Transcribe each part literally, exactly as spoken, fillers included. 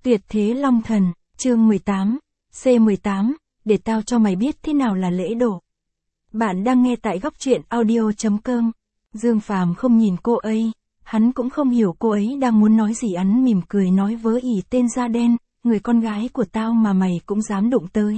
Tuyệt thế long thần, chương mười tám, C mười tám, để tao cho mày biết thế nào là lễ độ. Bạn đang nghe tại góc truyện audio chấm com. Dương Phàm không nhìn cô ấy, hắn cũng không hiểu cô ấy đang muốn nói gì, hắn mỉm cười nói với ỷ tên da đen, người con gái của tao mà mày cũng dám đụng tới.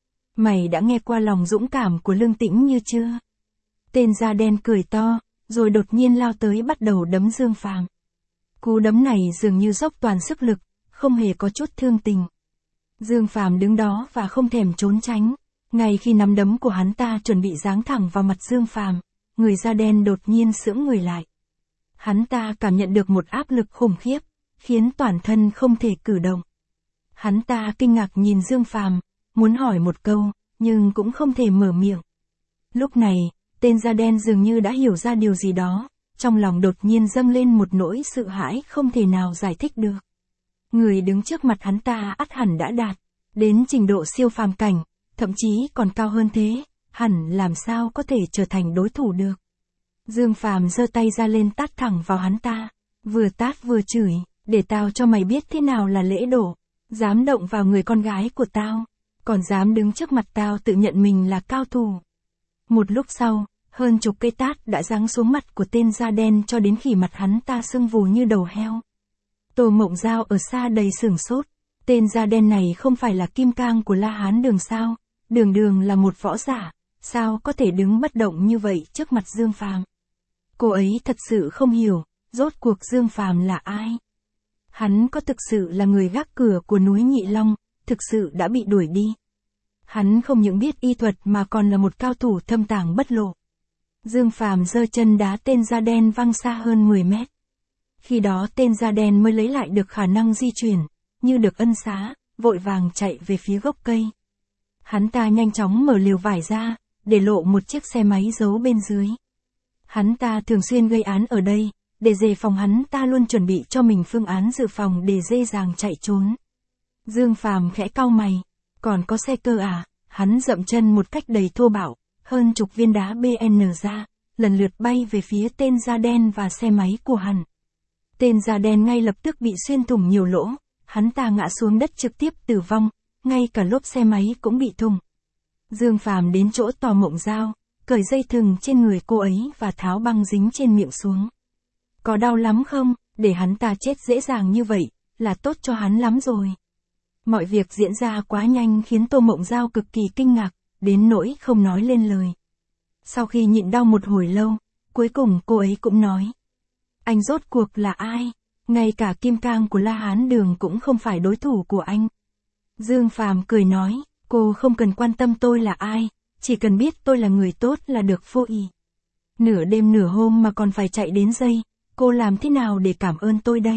Mày đã nghe qua lòng dũng cảm của Lương Tĩnh Như chưa? Tên da đen cười to, rồi đột nhiên lao tới bắt đầu đấm Dương Phàm. Cú đấm này dường như dốc toàn sức lực, không hề có chút thương tình. Dương Phàm đứng đó và không thèm trốn tránh. Ngay khi nắm đấm của hắn ta chuẩn bị giáng thẳng vào mặt Dương Phàm, người da đen đột nhiên sững người lại. Hắn ta cảm nhận được một áp lực khủng khiếp, khiến toàn thân không thể cử động. Hắn ta kinh ngạc nhìn Dương Phàm, muốn hỏi một câu, nhưng cũng không thể mở miệng. Lúc này, tên da đen dường như đã hiểu ra điều gì đó, trong lòng đột nhiên dâng lên một nỗi sợ hãi không thể nào giải thích được. Người đứng trước mặt hắn ta ắt hẳn đã đạt đến trình độ siêu phàm cảnh, thậm chí còn cao hơn thế, hẳn làm sao có thể trở thành đối thủ được. Dương Phàm giơ tay ra lên tát thẳng vào hắn ta, vừa tát vừa chửi, để tao cho mày biết thế nào là lễ độ, dám động vào người con gái của tao, còn dám đứng trước mặt tao tự nhận mình là cao thủ. Một lúc sau, hơn chục cây tát đã giáng xuống mặt của tên da đen cho đến khi mặt hắn ta sưng vù như đầu heo. Tô Mộng Giao ở xa đầy sửng sốt, tên da đen này không phải là Kim Cang của La Hán Đường sao, đường đường là một võ giả, sao có thể đứng bất động như vậy trước mặt Dương Phàm. Cô ấy thật sự không hiểu, rốt cuộc Dương Phàm là ai. Hắn có thực sự là người gác cửa của núi Nhị Long, thực sự đã bị đuổi đi. Hắn không những biết y thuật mà còn là một cao thủ thâm tàng bất lộ. Dương Phàm giơ chân đá tên da đen văng xa hơn mười mét. Khi đó tên da đen mới lấy lại được khả năng di chuyển, như được ân xá, vội vàng chạy về phía gốc cây. Hắn ta nhanh chóng mở liều vải ra, để lộ một chiếc xe máy giấu bên dưới. Hắn ta thường xuyên gây án ở đây, để đề phòng hắn ta luôn chuẩn bị cho mình phương án dự phòng để dễ dàng chạy trốn. Dương Phàm khẽ cau mày, còn có xe cơ à? Hắn dậm chân một cách đầy thô bạo, hơn chục viên đá bê en ra, lần lượt bay về phía tên da đen và xe máy của hắn. Tên da đen ngay lập tức bị xuyên thủng nhiều lỗ, hắn ta ngã xuống đất trực tiếp tử vong, ngay cả lốp xe máy cũng bị thủng. Dương Phàm đến chỗ Tô Mộng Giao, cởi dây thừng trên người cô ấy và tháo băng dính trên miệng xuống. Có đau lắm không? Để hắn ta chết dễ dàng như vậy, là tốt cho hắn lắm rồi. Mọi việc diễn ra quá nhanh khiến Tô Mộng Giao cực kỳ kinh ngạc, đến nỗi không nói lên lời. Sau khi nhịn đau một hồi lâu, cuối cùng cô ấy cũng nói. Anh rốt cuộc là ai? Ngay cả Kim Cang của La Hán Đường cũng không phải đối thủ của anh. Dương Phàm cười nói, cô không cần quan tâm tôi là ai, chỉ cần biết tôi là người tốt là được Vô Ỷ. Nửa đêm nửa hôm mà còn phải chạy đến dây, cô làm thế nào để cảm ơn tôi đây?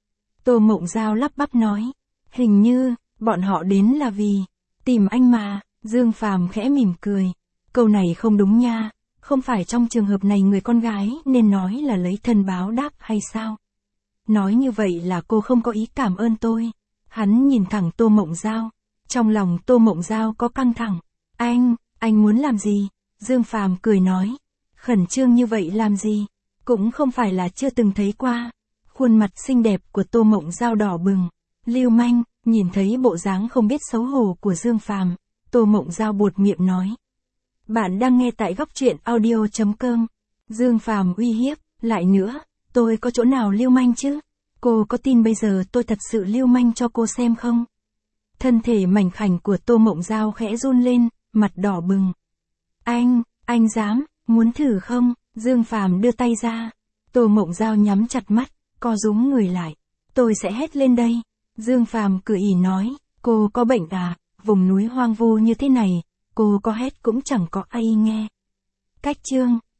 Tô Mộng Giao lắp bắp nói, hình như, bọn họ đến là vì, tìm anh mà. Dương Phàm khẽ mỉm cười, câu này không đúng nha, không phải trong trường hợp này người con gái nên nói là lấy thân báo đáp hay sao? Nói như vậy là cô không có ý cảm ơn tôi. Hắn nhìn thẳng Tô Mộng Giao, trong lòng Tô Mộng Giao có căng thẳng. Anh, anh muốn làm gì? Dương Phàm cười nói, khẩn trương như vậy làm gì? Cũng không phải là chưa từng thấy qua. Khuôn mặt xinh đẹp của Tô Mộng Giao đỏ bừng. Lưu manh, nhìn thấy bộ dáng không biết xấu hổ của Dương Phàm, Tô Mộng Giao buột miệng nói. Bạn đang nghe tại góc truyện audio chấm com. Dương Phàm uy hiếp, lại nữa, tôi có chỗ nào lưu manh chứ? Cô có tin bây giờ tôi thật sự lưu manh cho cô xem không? Thân thể mảnh khảnh của Tô Mộng Giao khẽ run lên, mặt đỏ bừng. Anh, anh dám, muốn thử không? Dương Phàm đưa tay ra. Tô Mộng Giao nhắm chặt mắt, co rúm người lại. Tôi sẽ hét lên đây. Dương Phàm cười ỉ nói, cô có bệnh à? Vùng núi hoang vu như thế này, cô có hét cũng chẳng có ai nghe. Cách chương,